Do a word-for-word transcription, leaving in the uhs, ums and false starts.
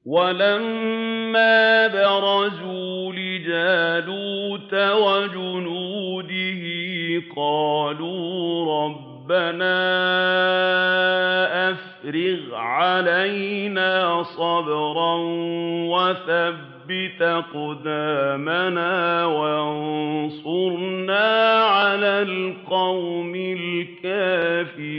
وَلَمَّا بَرَزُوا لِجَالُوتَ وَجُنُودِهِ قَالُوا رَبَّنَا أَفْرِغْ عَلَيْنَا صَبْرًا وَثَبِّتْ أَقْدَامَنَا وَانصُرْنَا عَلَى الْقَوْمِ الْكَافِرِينَ